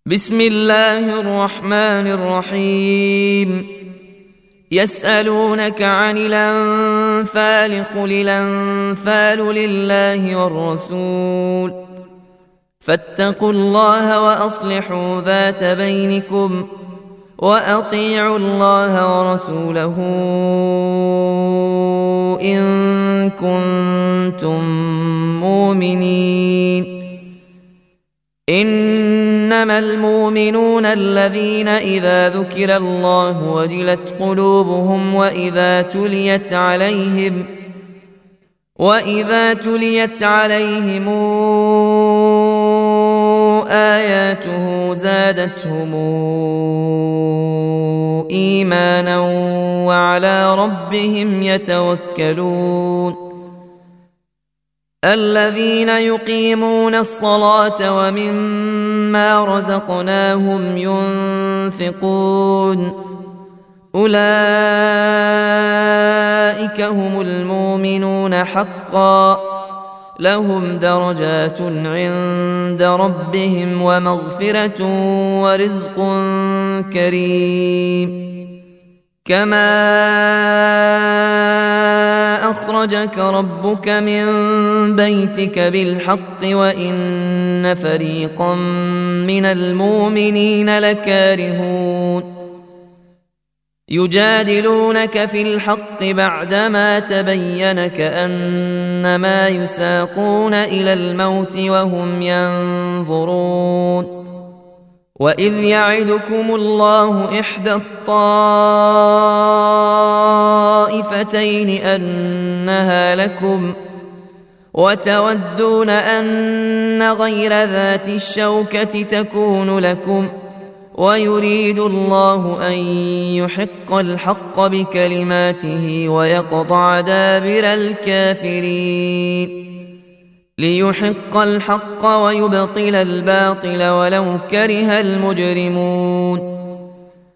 بسم الله الرحمن الرحيم. يسألونك عن الأنفال قل الأنفال لله والرسول فاتقوا الله وأصلحوا ذات بينكم وأطيعوا الله ورسوله إن كنتم مؤمنين. إنما المؤمنون الذين إذا ذكر الله وجلت قلوبهم وإذا تليت عليهم آياته زادتهم إيمانا وعلى ربهم يتوكلون. الذين يقيمون الصلاة ومما رزقناهم ينفقون أولئك هم المؤمنون حقا لهم درجات عند ربهم ومغفرة ورزق كريم. كما أخرجك ربك من بيتك بالحق وإن فريقا من المؤمنين لكارهون يجادلونك في الحق بعدما تبين كأنما يساقون إلى الموت وهم ينظرون. وإذ يعدكم الله إحدى الطائفتين أنها لكم وتودون أن غير ذات الشوكة تكون لكم ويريد الله أن يحق الحق بكلماته ويقطع دابر الكافرين ليحق الحق ويبطل الباطل ولو كره المجرمون.